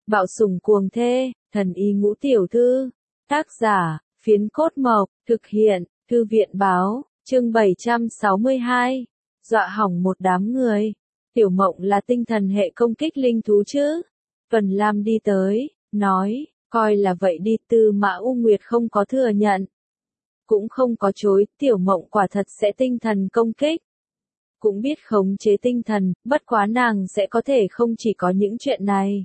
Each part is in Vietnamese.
Bạo sủng cuồng thê, thần y ngũ tiểu thư. Tác giả, Phiến Cốt Mộc, thực hiện, Thư viện báo, chương 762. Dọa hỏng một đám người. Tiểu Mộng là tinh thần hệ công kích linh thú chứ? Vân Lam đi tới, nói, coi là vậy đi. Tư Mã U Nguyệt không có thừa nhận, cũng không có chối. Tiểu Mộng quả thật sẽ tinh thần công kích, cũng biết khống chế tinh thần, bất quá nàng sẽ có thể không chỉ có những chuyện này.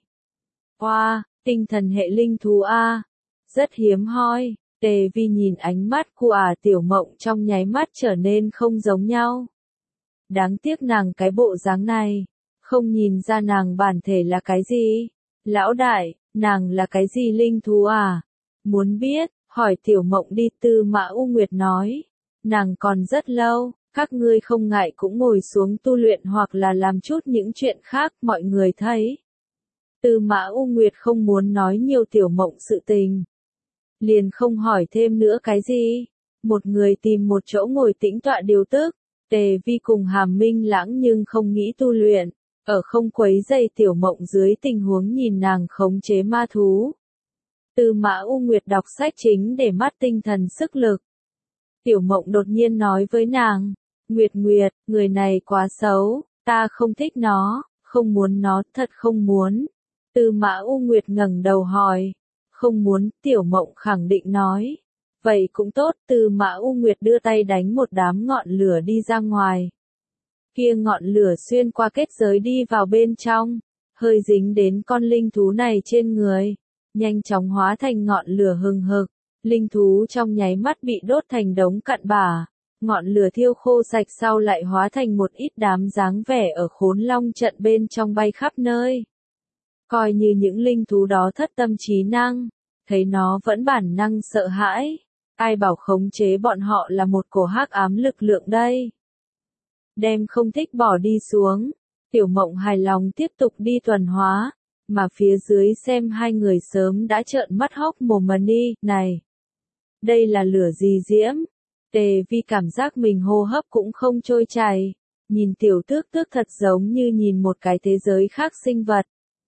Wow, tinh thần hệ linh thú a, rất hiếm hoi. Tề Vi nhìn ánh mắt của Tiểu Mộng trong nháy mắt trở nên không giống nhau. Đáng tiếc nàng cái bộ dáng này, không nhìn ra nàng bản thể là cái gì. Lão đại, nàng là cái gì linh thú à? Muốn biết, hỏi Tiểu Mộng đi. Tư Mã U Nguyệt nói, nàng còn rất lâu, các ngươi không ngại cũng ngồi xuống tu luyện hoặc là làm chút những chuyện khác. Mọi người thấy Tư Mã U Nguyệt không muốn nói nhiều Tiểu Mộng sự tình, liền không hỏi thêm nữa cái gì. Một người tìm một chỗ ngồi tĩnh tọa điều tức. Tề Vi cùng Hàm Minh Lãng nhưng không nghĩ tu luyện, ở không quấy rầy Tiểu Mộng dưới tình huống nhìn nàng khống chế ma thú. Tư Mã U Nguyệt đọc sách chính để mắt tinh thần sức lực. Tiểu Mộng đột nhiên nói với nàng, Nguyệt Nguyệt, người này quá xấu, ta không thích nó, không muốn nó, thật không muốn. Tư Mã U Nguyệt ngẩng đầu hỏi, không muốn. Tiểu Mộng khẳng định nói, vậy cũng tốt. Tư Mã U Nguyệt đưa tay đánh một đám ngọn lửa đi ra ngoài. Kia ngọn lửa xuyên qua kết giới đi vào bên trong, hơi dính đến con linh thú này trên người, nhanh chóng hóa thành ngọn lửa hừng hực. Linh thú trong nháy mắt bị đốt thành đống cặn bã, ngọn lửa thiêu khô sạch sau lại hóa thành một ít đám dáng vẻ ở Khốn Long trận bên trong bay khắp nơi. Coi như những linh thú đó thất tâm trí năng, thấy nó vẫn bản năng sợ hãi. Ai bảo khống chế bọn họ là một cổ hắc ám lực lượng đây. Đem không thích bỏ đi xuống. Tiểu Mộng hài lòng tiếp tục đi tuần hóa, mà phía dưới xem hai người sớm đã trợn mắt hốc mồm đi. Này, đây là lửa gì diễm? Tề Vi cảm giác mình hô hấp cũng không trôi chảy, nhìn Tiểu Tước Tước thật giống như nhìn một cái thế giới khác sinh vật.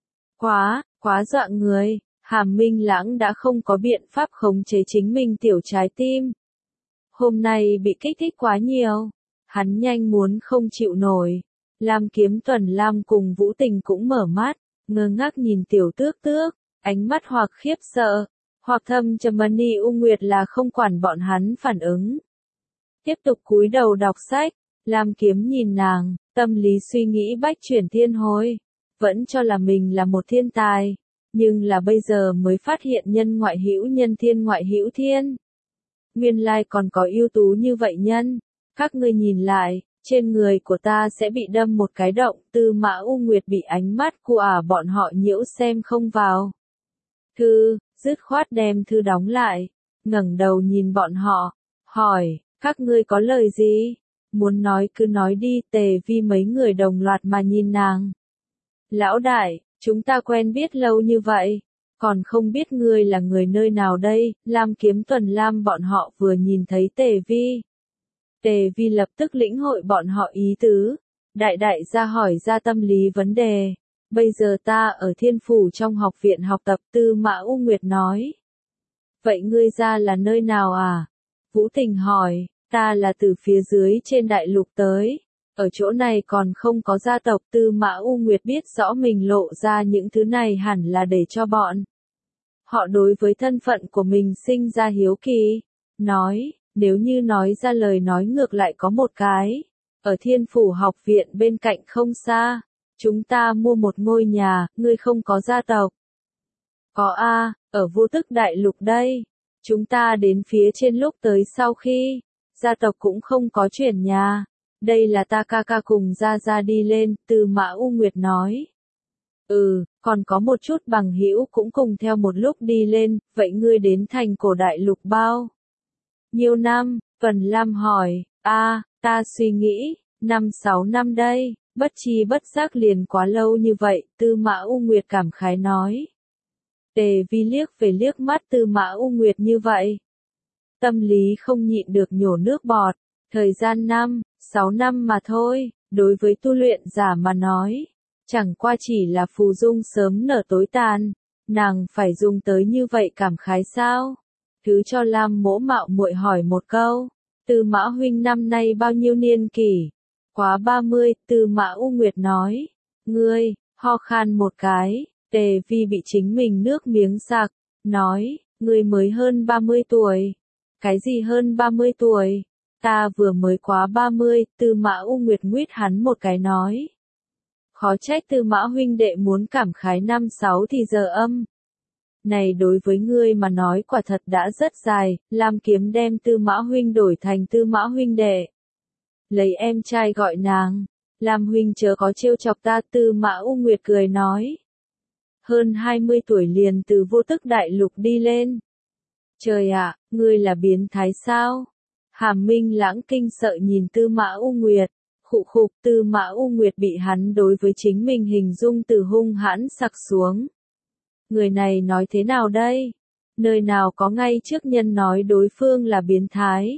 Quá dọa người. Hàm Minh Lãng đã không có biện pháp khống chế chính mình tiểu trái tim. Hôm nay bị kích thích quá nhiều, hắn nhanh muốn không chịu nổi. Lam Kiếm Tuần Lam cùng Vũ Tình cũng mở mắt, ngơ ngác nhìn Tiểu Tước Tước, ánh mắt hoặc khiếp sợ, hoặc thâm trầm. U Nguyệt là không quản bọn hắn phản ứng, tiếp tục cúi đầu đọc sách. Lam Kiếm nhìn nàng, tâm lý suy nghĩ bách chuyển thiên hồi, vẫn cho là mình là một thiên tài. Nhưng là bây giờ mới phát hiện nhân ngoại hữu nhân, thiên ngoại hữu thiên. Nguyên lai còn có ưu tú như vậy nhân. Các ngươi nhìn lại, trên người của ta sẽ bị đâm một cái động. Tư Mã U Nguyệt bị ánh mắt của bọn họ nhiễu xem không vào. Dứt khoát đem thư đóng lại, ngẩng đầu nhìn bọn họ, hỏi, các ngươi có lời gì? Muốn nói cứ nói đi. Tề Vi mấy người đồng loạt mà nhìn nàng. Lão đại, chúng ta quen biết lâu như vậy, còn không biết ngươi là người nơi nào đây? Lam Kiếm Tuần Lam bọn họ vừa nhìn thấy Tề Vi lập tức lĩnh hội bọn họ ý tứ. Đại gia hỏi ra tâm lý vấn đề. Bây giờ ta ở Thiên Phủ trong học viện học tập. Tư Mã U Nguyệt nói. Vậy ngươi ra là nơi nào à? Vũ Tình hỏi. Ta là từ phía dưới trên đại lục tới. Ở chỗ này còn không có gia tộc. Tư Mã U Nguyệt biết rõ mình lộ ra những thứ này hẳn là để cho bọn họ đối với thân phận của mình sinh ra hiếu kỳ. Nói, nếu như nói ra lời nói ngược lại có một cái. Ở Thiên Phủ học viện bên cạnh không xa, chúng ta mua một ngôi nhà. Ngươi không có gia tộc? Có a, ở Vô Tức đại lục đây. Chúng ta đến phía trên lúc tới sau khi gia tộc cũng không có chuyển nhà. Đây là ta ca ca cùng ra đi lên. Tư Mã U Nguyệt nói. Còn có một chút bằng hữu cũng cùng theo một lúc đi lên. Vậy ngươi đến thành cổ đại lục bao nhiêu năm? Vân Lam hỏi. Ta suy nghĩ, 5-6 năm đây. Bất chi bất giác liền quá lâu như vậy. Tư Mã U Nguyệt cảm khái nói. Tề Vi liếc về liếc mắt Tư Mã U Nguyệt như vậy, tâm lý không nhịn được nhổ nước bọt. Thời gian 5-6 năm mà thôi, đối với tu luyện giả mà nói, chẳng qua chỉ là phù dung sớm nở tối tàn. Nàng phải dùng tới như vậy cảm khái sao? Thứ cho Lam Mỗ mạo muội hỏi một câu. Tư Mã huynh năm nay bao nhiêu niên kỷ? Quá 30, Tư Mã U Nguyệt nói. Ngươi, ho khan một cái, Tề Vi bị chính mình nước miếng sặc, nói, ngươi mới hơn 30 tuổi. Cái gì hơn 30 tuổi? Ta vừa mới quá 30, Tư Mã U Nguyệt nguyết hắn một cái nói. Khó trách Tư Mã huynh đệ muốn cảm khái 5-6 thì giờ âm. Này đối với ngươi mà nói quả thật đã rất dài, Lam Kiếm đem Tư Mã huynh đổi thành Tư Mã huynh đệ. Lấy em trai gọi nàng, Lam huynh chớ có trêu chọc ta, Tư Mã U Nguyệt cười nói. Hơn 20 tuổi liền từ Vô Tức Đại Lục đi lên. Trời ạ, ngươi là biến thái sao? Hàm Minh Lãng kinh sợ nhìn Tư Mã U Nguyệt. Khụ khục, Tư Mã U Nguyệt bị hắn đối với chính mình hình dung từ hung hãn sặc xuống. Người này nói thế nào đây? Nơi nào có ngay trước nhân nói đối phương là biến thái.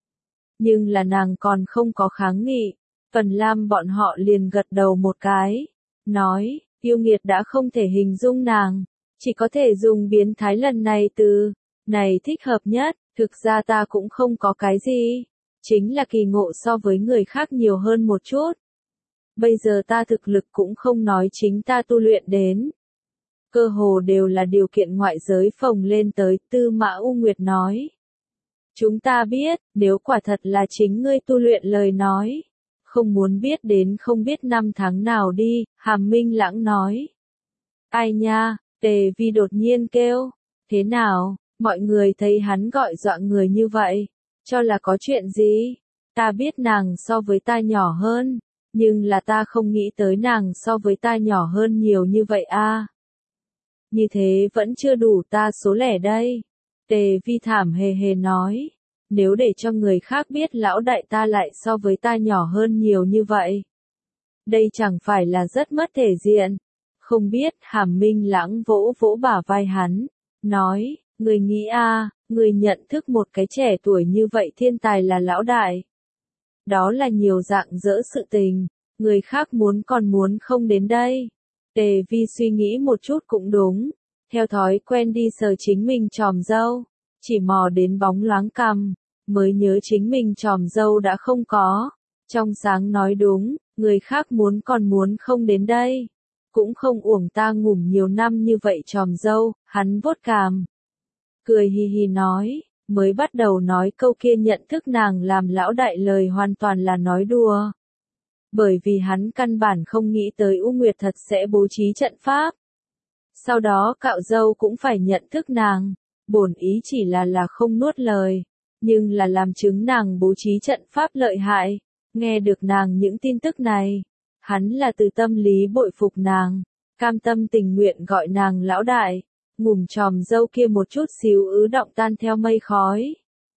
Nhưng là nàng còn không có kháng nghị. Phần Lam bọn họ liền gật đầu một cái. Nói, yêu nghiệt đã không thể hình dung nàng. Chỉ có thể dùng biến thái lần này từ. Này thích hợp nhất, thực ra ta cũng không có cái gì. Chính là kỳ ngộ so với người khác nhiều hơn một chút. Bây giờ ta thực lực cũng không nói chính ta tu luyện đến. Cơ hồ đều là điều kiện ngoại giới phồng lên tới, Tư Mã U Nguyệt nói. Chúng ta biết, nếu quả thật là chính ngươi tu luyện lời nói. Không muốn biết đến không biết năm tháng nào đi, Hàm Minh Lãng nói. Ai nha, Tề Vi đột nhiên kêu. Thế nào, mọi người thấy hắn gọi dọa người như vậy. Cho là có chuyện gì? Ta biết nàng so với ta nhỏ hơn. Nhưng là ta không nghĩ tới nàng so với ta nhỏ hơn nhiều như vậy a. Như thế vẫn chưa đủ ta số lẻ đây. Tề Vi thảm hề hề nói. Nếu để cho người khác biết lão đại ta lại so với ta nhỏ hơn nhiều như vậy. Đây chẳng phải là rất mất thể diện. Không biết, Hàm Minh Lãng vỗ vỗ bả vai hắn. Nói, người nghĩ người nhận thức một cái trẻ tuổi như vậy thiên tài là lão đại. Đó là nhiều dạng dỡ sự tình. Người khác muốn còn muốn không đến đây. Tề Vi suy nghĩ một chút cũng đúng. Theo thói quen đi sờ chính mình chòm râu. Chỉ mò đến bóng loáng cằm. Mới nhớ chính mình chòm râu đã không có. Trong sáng nói đúng, người khác muốn còn muốn không đến đây. Cũng không uổng ta ngủm nhiều năm như vậy chòm râu, hắn vuốt cằm. Cười hì hì nói, mới bắt đầu nói câu kia nhận thức nàng làm lão đại lời hoàn toàn là nói đùa. Bởi vì hắn căn bản không nghĩ tới U Nguyệt thật sẽ bố trí trận pháp. Sau đó cạo râu cũng phải nhận thức nàng, bổn ý chỉ là không nuốt lời, nhưng là làm chứng nàng bố trí trận pháp lợi hại. Nghe được nàng những tin tức này, hắn là từ tâm lý bội phục nàng, cam tâm tình nguyện gọi nàng lão đại, ngủm chòm râu kia một chút xíu ứ động tan theo mây khói.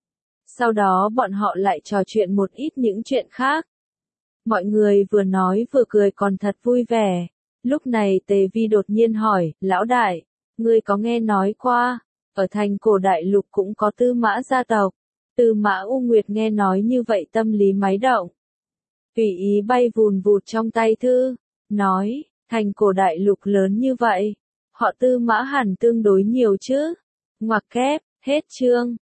Sau đó bọn họ lại trò chuyện một ít những chuyện khác. Mọi người vừa nói vừa cười còn thật vui vẻ. Lúc này Tề Vi đột nhiên hỏi, lão đại, ngươi có nghe nói qua, ở thành cổ đại lục cũng có Tư Mã gia tộc. Tư Mã U Nguyệt nghe nói như vậy tâm lý máy động. Tùy ý bay vùn vụt trong tay thư, nói, thành cổ đại lục lớn như vậy, họ Tư Mã hẳn tương đối nhiều chứ. Ngoặc kép, hết chương.